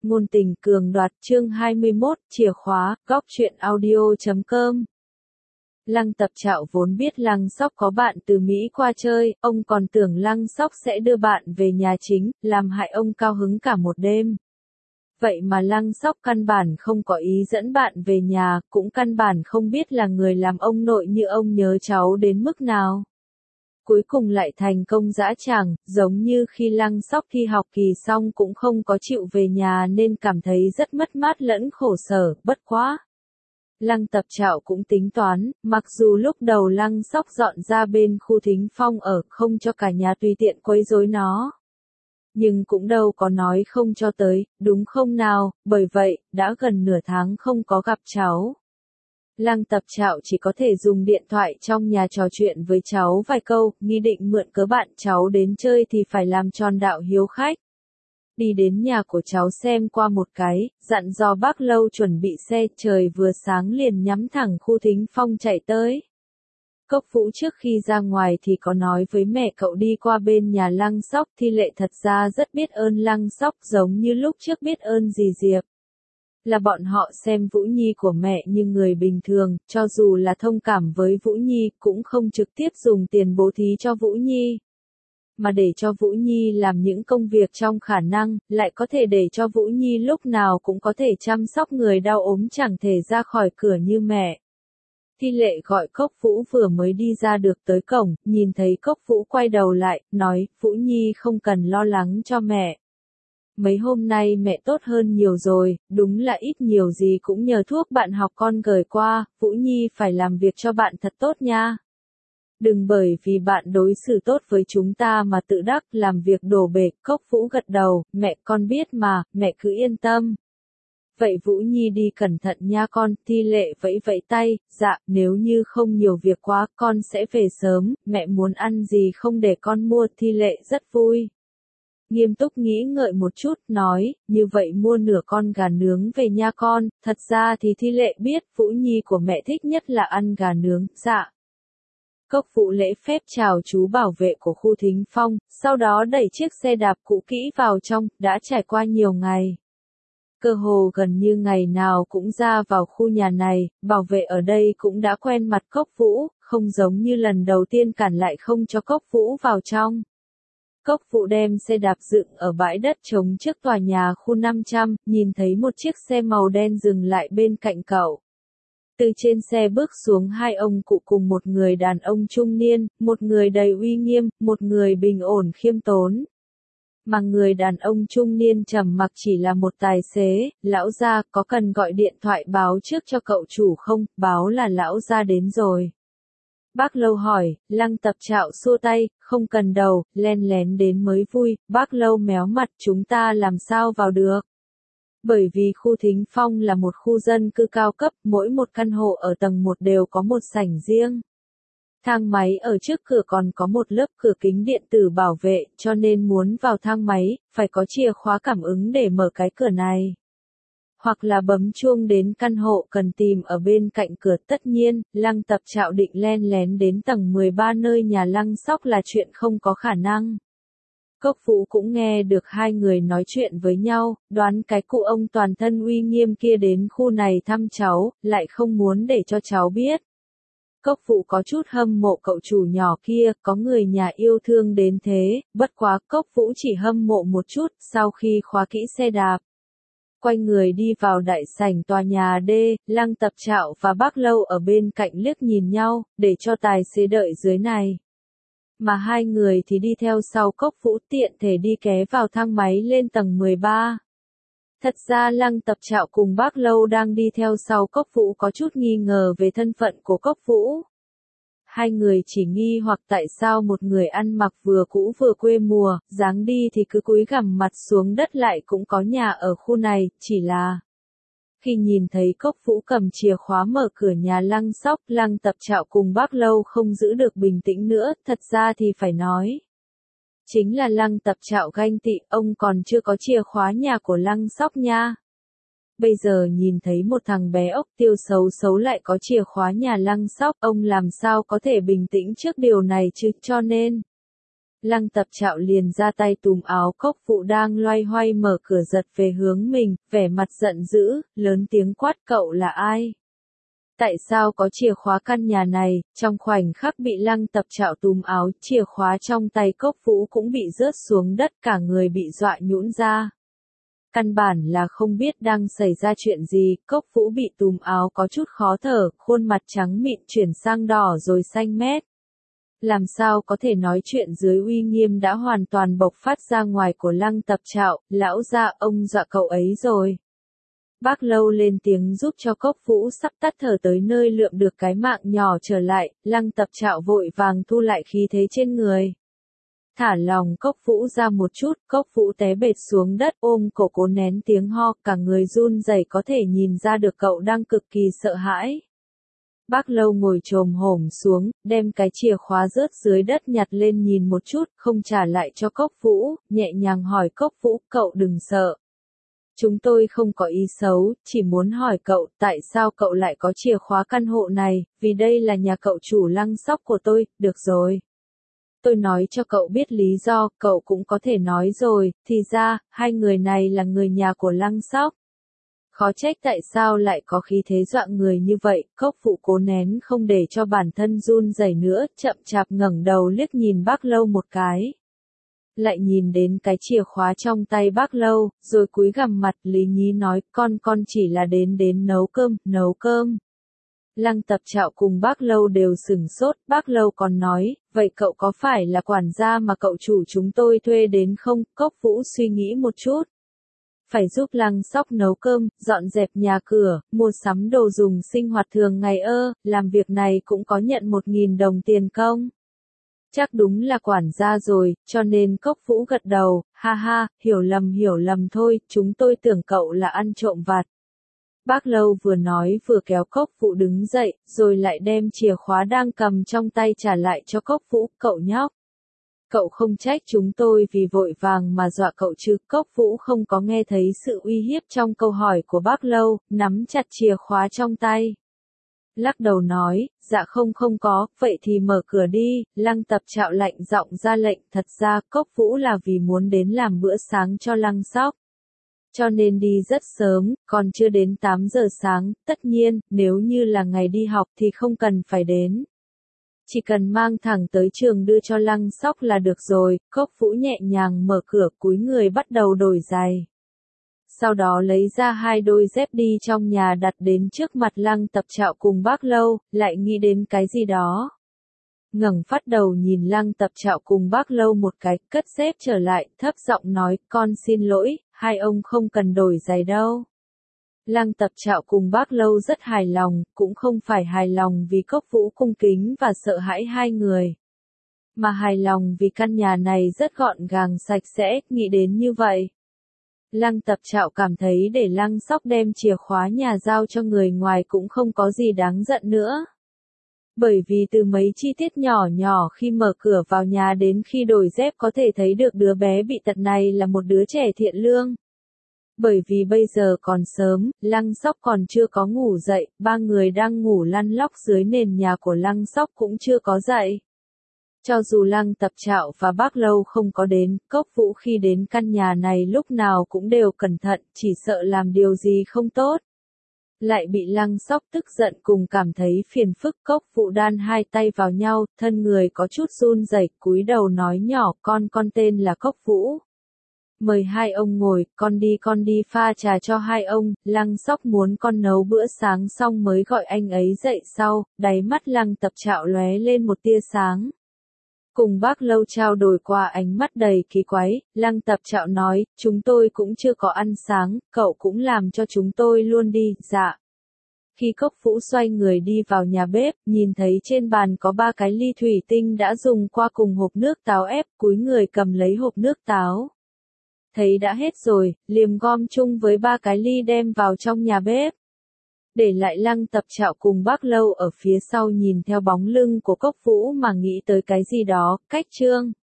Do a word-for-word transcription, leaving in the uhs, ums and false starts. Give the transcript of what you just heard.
ngôn tình cường đoạt chương hai mươi mốt, chìa khóa, góc truyện audio chấm com. Lăng Tập Trạo vốn biết Lăng Sóc có bạn từ Mỹ qua chơi, ông còn tưởng Lăng Sóc sẽ đưa bạn về nhà chính, làm hại ông cao hứng cả một đêm. Vậy mà Lăng Sóc căn bản không có ý dẫn bạn về nhà, cũng căn bản không biết là người làm ông nội như ông nhớ cháu đến mức nào. Cuối cùng lại thành công dã tràng, giống như khi Lăng Sóc thi học kỳ xong cũng không có chịu về nhà nên cảm thấy rất mất mát lẫn khổ sở, bất quá. Lăng Tập Trạo cũng tính toán, mặc dù lúc đầu Lăng Sóc dọn ra bên khu Thính Phong ở, không cho cả nhà tùy tiện quấy rối nó. Nhưng cũng đâu có nói không cho tới, đúng không nào, bởi vậy, đã gần nửa tháng không có gặp cháu. Lăng Tập Trạo chỉ có thể dùng điện thoại trong nhà trò chuyện với cháu vài câu, nghi định mượn cớ bạn cháu đến chơi thì phải làm tròn đạo hiếu khách. Đi đến nhà của cháu xem qua một cái, dặn dò bác Lâu chuẩn bị xe, trời vừa sáng liền nhắm thẳng khu Thính Phong chạy tới. Cốc Vũ trước khi ra ngoài thì có nói với mẹ cậu đi qua bên nhà Lăng Sóc, Thi Lệ thật ra rất biết ơn Lăng Sóc giống như lúc trước biết ơn dì Diệp. Là bọn họ xem Vũ Nhi của mẹ như người bình thường, cho dù là thông cảm với Vũ Nhi cũng không trực tiếp dùng tiền bố thí cho Vũ Nhi. Mà để cho Vũ Nhi làm những công việc trong khả năng, lại có thể để cho Vũ Nhi lúc nào cũng có thể chăm sóc người đau ốm chẳng thể ra khỏi cửa như mẹ. Thi Lệ gọi Cốc Vũ vừa mới đi ra được tới cổng, nhìn thấy Cốc Vũ quay đầu lại, nói, Vũ Nhi không cần lo lắng cho mẹ. Mấy hôm nay mẹ tốt hơn nhiều rồi, đúng là ít nhiều gì cũng nhờ thuốc bạn học con gửi qua, Vũ Nhi phải làm việc cho bạn thật tốt nha. Đừng bởi vì bạn đối xử tốt với chúng ta mà tự đắc làm việc đổ bể. Cốc Vũ gật đầu, mẹ con biết mà, mẹ cứ yên tâm. Vậy Vũ Nhi đi cẩn thận nha con. Thi Lệ vẫy vẫy tay, dạ, nếu như không nhiều việc quá, con sẽ về sớm, mẹ muốn ăn gì không để con mua. Thi Lệ rất vui. Nghiêm túc nghĩ ngợi một chút, nói, như vậy mua nửa con gà nướng về nha con. Thật ra thì Thi Lệ biết, Vũ Nhi của mẹ thích nhất là ăn gà nướng, dạ. Cốc Vũ lễ phép chào chú bảo vệ của khu Thính Phong, sau đó đẩy chiếc xe đạp cũ kỹ vào trong, đã trải qua nhiều ngày. Cơ hồ gần như ngày nào cũng ra vào khu nhà này, bảo vệ ở đây cũng đã quen mặt Cốc Vũ, không giống như lần đầu tiên cản lại không cho Cốc Vũ vào trong. Cốc Vũ đem xe đạp dựng ở bãi đất trống trước tòa nhà khu năm trăm, nhìn thấy một chiếc xe màu đen dừng lại bên cạnh cậu. Từ trên xe bước xuống hai ông cụ cùng một người đàn ông trung niên, một người đầy uy nghiêm, một người bình ổn khiêm tốn. Mà người đàn ông trung niên trầm mặc chỉ là một tài xế, lão gia có cần gọi điện thoại báo trước cho cậu chủ không, báo là lão gia đến rồi. Bác Lâu hỏi, Lăng Tập Trạo xua tay, không cần đâu, len lén đến mới vui. Bác Lâu méo mặt, chúng ta làm sao vào được. Bởi vì khu Thính Phong là một khu dân cư cao cấp, mỗi một căn hộ ở tầng một đều có một sảnh riêng. Thang máy ở trước cửa còn có một lớp cửa kính điện tử bảo vệ, cho nên muốn vào thang máy, phải có chìa khóa cảm ứng để mở cái cửa này. Hoặc là bấm chuông đến căn hộ cần tìm ở bên cạnh cửa. Tất nhiên, Lăng Tập Trạo định len lén đến tầng mười ba nơi nhà Lăng Sóc là chuyện không có khả năng. Cốc Vũ cũng nghe được hai người nói chuyện với nhau, đoán cái cụ ông toàn thân uy nghiêm kia đến khu này thăm cháu, lại không muốn để cho cháu biết. Cốc Vũ có chút hâm mộ cậu chủ nhỏ kia, có người nhà yêu thương đến thế, bất quá Cốc Vũ chỉ hâm mộ một chút, sau khi khóa kỹ xe đạp. Quay người đi vào đại sảnh tòa nhà D, Lăng Tập Trạo và bác Lâu ở bên cạnh liếc nhìn nhau, để cho tài xế đợi dưới này. Mà hai người thì đi theo sau Cốc Vũ tiện thể đi ké vào thang máy lên tầng mười ba. Thật ra Lăng Tập Trạo cùng bác Lâu đang đi theo sau Cốc Vũ có chút nghi ngờ về thân phận của Cốc Vũ. Hai người chỉ nghi hoặc tại sao một người ăn mặc vừa cũ vừa quê mùa, dáng đi thì cứ cúi gằm mặt xuống đất lại cũng có nhà ở khu này, chỉ là... Khi nhìn thấy Cốc Vũ cầm chìa khóa mở cửa nhà Lăng Sóc, Lăng Tập Trạo cùng bác Lâu không giữ được bình tĩnh nữa, thật ra thì phải nói. Chính là Lăng Tập Trạo ganh tị, ông còn chưa có chìa khóa nhà của Lăng Sóc nha. Bây giờ nhìn thấy một thằng bé ốc tiêu xấu xấu lại có chìa khóa nhà Lăng Sóc, ông làm sao có thể bình tĩnh trước điều này chứ, cho nên. Lăng Tập Trạo liền ra tay túm áo Cốc Vũ đang loay hoay mở cửa giật về hướng mình, vẻ mặt giận dữ, lớn tiếng quát cậu là ai? Tại sao có chìa khóa căn nhà này? Trong khoảnh khắc bị Lăng Tập Trạo túm áo, chìa khóa trong tay Cốc Vũ cũng bị rớt xuống đất, cả người bị dọa nhũn ra. Căn bản là không biết đang xảy ra chuyện gì, Cốc Vũ bị túm áo có chút khó thở, khuôn mặt trắng mịn chuyển sang đỏ rồi xanh mét. Làm sao có thể nói chuyện dưới uy nghiêm đã hoàn toàn bộc phát ra ngoài của Lăng Tập Trạo, lão gia ông dọa cậu ấy rồi. Bác Lâu lên tiếng giúp cho Cốc Vũ sắp tắt thở tới nơi lượm được cái mạng nhỏ trở lại, Lăng Tập Trạo vội vàng thu lại khí thế trên người. Thả lòng Cốc Vũ ra một chút, Cốc Vũ té bệt xuống đất ôm cổ cố nén tiếng ho, cả người run rẩy có thể nhìn ra được cậu đang cực kỳ sợ hãi. Bác Lâu ngồi chồm hổm xuống, đem cái chìa khóa rớt dưới đất nhặt lên nhìn một chút, không trả lại cho Cốc Vũ, nhẹ nhàng hỏi Cốc Vũ, cậu đừng sợ. Chúng tôi không có ý xấu, chỉ muốn hỏi cậu, tại sao cậu lại có chìa khóa căn hộ này, vì đây là nhà cậu chủ Lăng Sóc của tôi, được rồi. Tôi nói cho cậu biết lý do, cậu cũng có thể nói rồi, thì ra, hai người này là người nhà của Lăng Sóc. Khó trách tại sao lại có khí thế dọa người như vậy, Cốc Vũ cố nén không để cho bản thân run rẩy nữa, chậm chạp ngẩng đầu liếc nhìn Bác Lâu một cái. Lại nhìn đến cái chìa khóa trong tay Bác Lâu, rồi cúi gằm mặt lý nhí nói, con con chỉ là đến đến nấu cơm, nấu cơm. Lăng Tập Trạo cùng Bác Lâu đều sửng sốt, Bác Lâu còn nói, vậy cậu có phải là quản gia mà cậu chủ chúng tôi thuê đến không? Cốc Vũ suy nghĩ một chút. Phải giúp Lăng Sóc nấu cơm, dọn dẹp nhà cửa, mua sắm đồ dùng sinh hoạt thường ngày ơ, làm việc này cũng có nhận một nghìn đồng tiền công. Chắc đúng là quản gia rồi, cho nên Cốc Vũ gật đầu, ha ha, hiểu lầm hiểu lầm thôi, chúng tôi tưởng cậu là ăn trộm vặt. Bác Lâu vừa nói vừa kéo Cốc Vũ đứng dậy, rồi lại đem chìa khóa đang cầm trong tay trả lại cho Cốc Vũ, cậu nhóc. Cậu không trách chúng tôi vì vội vàng mà dọa cậu chứ, Cốc Vũ không có nghe thấy sự uy hiếp trong câu hỏi của Bác Lâu, nắm chặt chìa khóa trong tay. Lắc đầu nói, dạ không không có, vậy thì mở cửa đi, Lăng Tập Trạo lạnh giọng ra lệnh, thật ra Cốc Vũ là vì muốn đến làm bữa sáng cho Lăng Sóc. Cho nên đi rất sớm, còn chưa đến tám giờ sáng, tất nhiên, nếu như là ngày đi học thì không cần phải đến. Chỉ cần mang thẳng tới trường đưa cho Lăng Sóc là được rồi, Cốc Vũ nhẹ nhàng mở cửa cúi người bắt đầu đổi giày. Sau đó lấy ra hai đôi dép đi trong nhà đặt đến trước mặt Lăng Tập Trạo cùng Bác Lâu, lại nghĩ đến cái gì đó. Ngẩng phát đầu nhìn Lăng Tập Trạo cùng Bác Lâu một cái, cất dép trở lại, thấp giọng nói, con xin lỗi, hai ông không cần đổi giày đâu. Lăng Tập Trạo cùng Bác Lâu rất hài lòng, cũng không phải hài lòng vì Cốc Vũ cung kính và sợ hãi hai người. Mà hài lòng vì căn nhà này rất gọn gàng sạch sẽ, nghĩ đến như vậy. Lăng Tập Trạo cảm thấy để Lăng Sóc đem chìa khóa nhà giao cho người ngoài cũng không có gì đáng giận nữa. Bởi vì từ mấy chi tiết nhỏ nhỏ khi mở cửa vào nhà đến khi đổi dép có thể thấy được đứa bé bị tật này là một đứa trẻ thiện lương. Bởi vì bây giờ còn sớm, Lăng Sóc còn chưa có ngủ dậy, ba người đang ngủ lăn lóc dưới nền nhà của Lăng Sóc cũng chưa có dậy. Cho dù Lăng Tập Trạo và Bác Lâu không có đến, Cốc Vũ khi đến căn nhà này lúc nào cũng đều cẩn thận, chỉ sợ làm điều gì không tốt. Lại bị Lăng Sóc tức giận cùng cảm thấy phiền phức, Cốc Vũ đan hai tay vào nhau, thân người có chút run rẩy, cúi đầu nói nhỏ, con con tên là Cốc Vũ. Mời hai ông ngồi, con đi con đi pha trà cho hai ông, Lăng Sóc muốn con nấu bữa sáng xong mới gọi anh ấy dậy sau, đáy mắt Lăng Tập Trạo lóe lên một tia sáng. Cùng Bác Lâu trao đổi qua ánh mắt đầy kỳ quái, Lăng Tập Trạo nói, chúng tôi cũng chưa có ăn sáng, cậu cũng làm cho chúng tôi luôn đi, dạ. Khi Cốc Vũ xoay người đi vào nhà bếp, nhìn thấy trên bàn có ba cái ly thủy tinh đã dùng qua cùng hộp nước táo ép, cúi người cầm lấy hộp nước táo. Thấy đã hết rồi, liềm gom chung với ba cái ly đem vào trong nhà bếp. Để lại Lăng Tập Trạo cùng Bác Lâu ở phía sau nhìn theo bóng lưng của Cốc Vũ mà nghĩ tới cái gì đó, cách chương.